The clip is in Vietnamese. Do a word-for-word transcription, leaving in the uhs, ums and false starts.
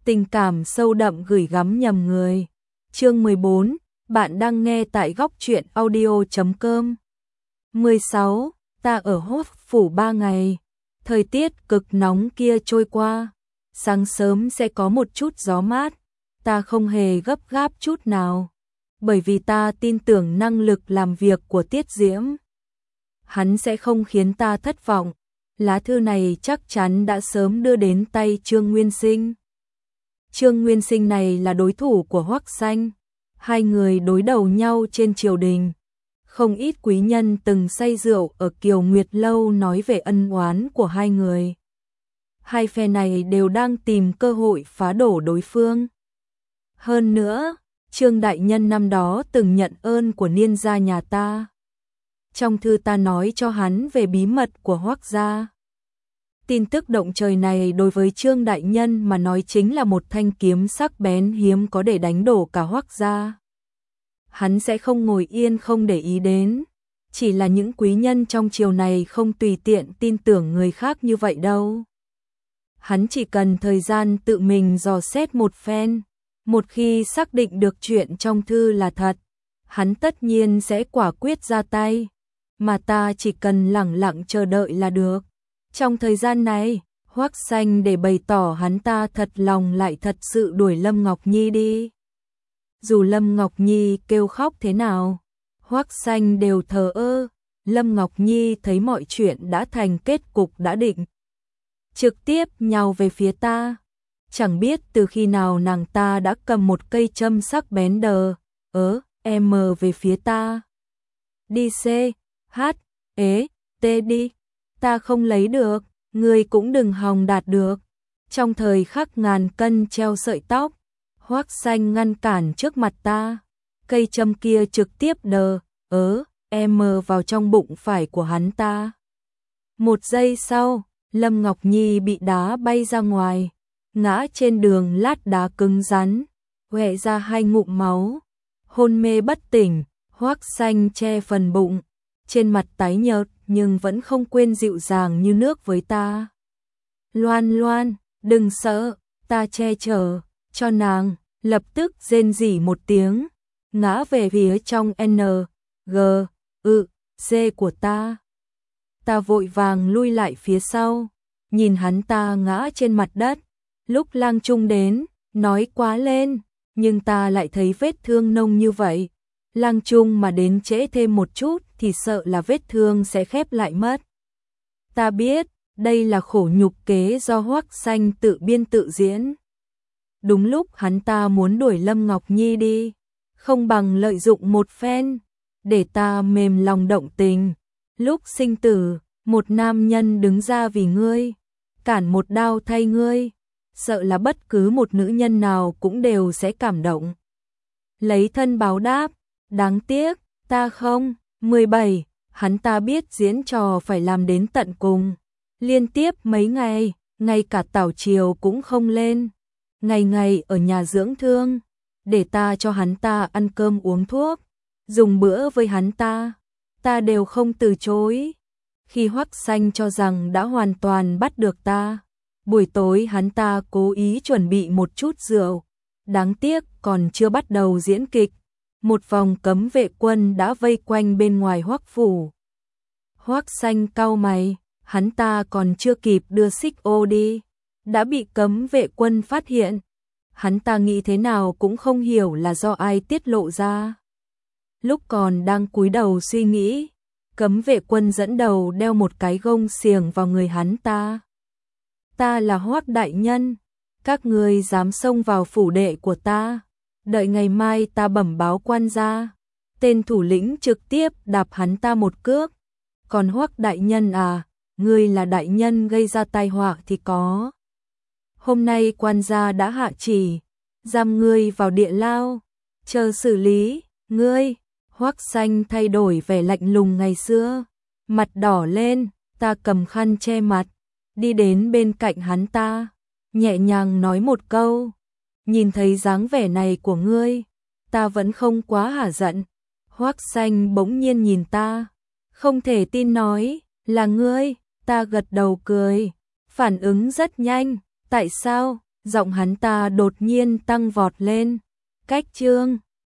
tình cảm sâu đậm gửi gắm nhầm người. Chương mười bốn, bạn đang nghe tại góc truyện audio chấm com. mười sáu, ta ở Hốt Phủ ba ngày. Thời tiết cực nóng kia trôi qua, sáng sớm sẽ có một chút gió mát, ta không hề gấp gáp chút nào, bởi vì ta tin tưởng năng lực làm việc của Tiết Diễm. Hắn sẽ không khiến ta thất vọng, lá thư này chắc chắn đã sớm đưa đến tay Trương Nguyên Sinh. Trương Nguyên Sinh này là đối thủ của Hoắc Xanh, hai người đối đầu nhau trên triều đình. Không ít quý nhân từng say rượu ở Kiều Nguyệt Lâu nói về ân oán của hai người. Hai phe này đều đang tìm cơ hội phá đổ đối phương. Hơn nữa, Trương Đại Nhân năm đó từng nhận ơn của Niên gia nhà ta. Trong thư ta nói cho hắn về bí mật của Hoắc gia. Tin tức động trời này đối với Trương Đại Nhân mà nói chính là một thanh kiếm sắc bén hiếm có để đánh đổ cả Hoắc gia. Hắn sẽ không ngồi yên không để ý đến, chỉ là những quý nhân trong triều này không tùy tiện tin tưởng người khác như vậy đâu. Hắn chỉ cần thời gian tự mình dò xét một phen, một khi xác định được chuyện trong thư là thật, hắn tất nhiên sẽ quả quyết ra tay, mà ta chỉ cần lẳng lặng chờ đợi là được. Trong thời gian này, Hoắc Xanh để bày tỏ hắn ta thật lòng lại thật sự đuổi Lâm Ngọc Nhi đi. Dù Lâm Ngọc Nhi kêu khóc thế nào, Hoắc Xanh đều thờ ơ. Lâm Ngọc Nhi thấy mọi chuyện đã thành kết cục đã định, trực tiếp nhào về phía ta. Chẳng biết từ khi nào nàng ta đã cầm một cây châm sắc bén đờ, ớ, em về phía ta. Đi C, H, ế, T đi. Ta không lấy được, ngươi cũng đừng hòng đạt được. Trong thời khắc ngàn cân treo sợi tóc, Hoắc Xanh ngăn cản trước mặt ta. Cây châm kia trực tiếp đờ, ớ, em vào trong bụng phải của hắn ta. Một giây sau, Lâm Ngọc Nhi bị đá bay ra ngoài, ngã trên đường lát đá cứng rắn, hoẹ ra hai ngụm máu, hôn mê bất tỉnh. Hoắc Xanh che phần bụng, trên mặt tái nhợt nhưng vẫn không quên dịu dàng như nước với ta. Loan Loan, đừng sợ, ta che chở cho nàng. Lập tức rên rỉ một tiếng, ngã về phía trong N, G, ư, C của ta. Ta vội vàng lui lại phía sau, nhìn hắn ta ngã trên mặt đất. Lúc Lang Trung đến, nói quá lên, nhưng ta lại thấy vết thương nông như vậy. Lang Trung mà đến trễ thêm một chút thì sợ là vết thương sẽ khép lại mất. Ta biết, đây là khổ nhục kế do Hoắc Xanh tự biên tự diễn. Đúng lúc hắn ta muốn đuổi Lâm Ngọc Nhi đi, không bằng lợi dụng một phen, để ta mềm lòng động tình. Lúc sinh tử, một nam nhân đứng ra vì ngươi, cản một đao thay ngươi, sợ là bất cứ một nữ nhân nào cũng đều sẽ cảm động. Lấy thân báo đáp, đáng tiếc, ta không. mười bảy, hắn ta biết diễn trò phải làm đến tận cùng. Liên tiếp mấy ngày, ngay cả tảo chiều cũng không lên. Ngày ngày ở nhà dưỡng thương, để ta cho hắn ta ăn cơm uống thuốc, dùng bữa với hắn ta, ta đều không từ chối. Khi Hoắc Xanh cho rằng đã hoàn toàn bắt được ta, buổi tối hắn ta cố ý chuẩn bị một chút rượu, đáng tiếc còn chưa bắt đầu diễn kịch, một vòng cấm vệ quân đã vây quanh bên ngoài Hoắc phủ. Hoắc Xanh cau mày, hắn ta còn chưa kịp đưa xích ô đi, đã bị cấm vệ quân phát hiện. Hắn ta nghĩ thế nào cũng không hiểu là do ai tiết lộ ra. Lúc còn đang cúi đầu suy nghĩ, cấm vệ quân dẫn đầu đeo một cái gông xiềng vào người hắn ta. Ta là Hoắc đại nhân, các ngươi dám xông vào phủ đệ của ta, đợi ngày mai ta bẩm báo quan gia. Tên thủ lĩnh trực tiếp đạp hắn ta một cước. Còn Hoắc đại nhân à, ngươi là đại nhân gây ra tai họa thì có. Hôm nay quan gia đã hạ chỉ, giam ngươi vào địa lao, chờ xử lý, ngươi. Hoắc Xanh thay đổi vẻ lạnh lùng ngày xưa, mặt đỏ lên, ta cầm khăn che mặt, đi đến bên cạnh hắn ta, nhẹ nhàng nói một câu, nhìn thấy dáng vẻ này của ngươi, ta vẫn không quá hả giận. Hoắc Xanh bỗng nhiên nhìn ta, không thể tin nói, là ngươi. Ta gật đầu cười, phản ứng rất nhanh. Tại sao? Giọng hắn ta đột nhiên tăng vọt lên. Cách chương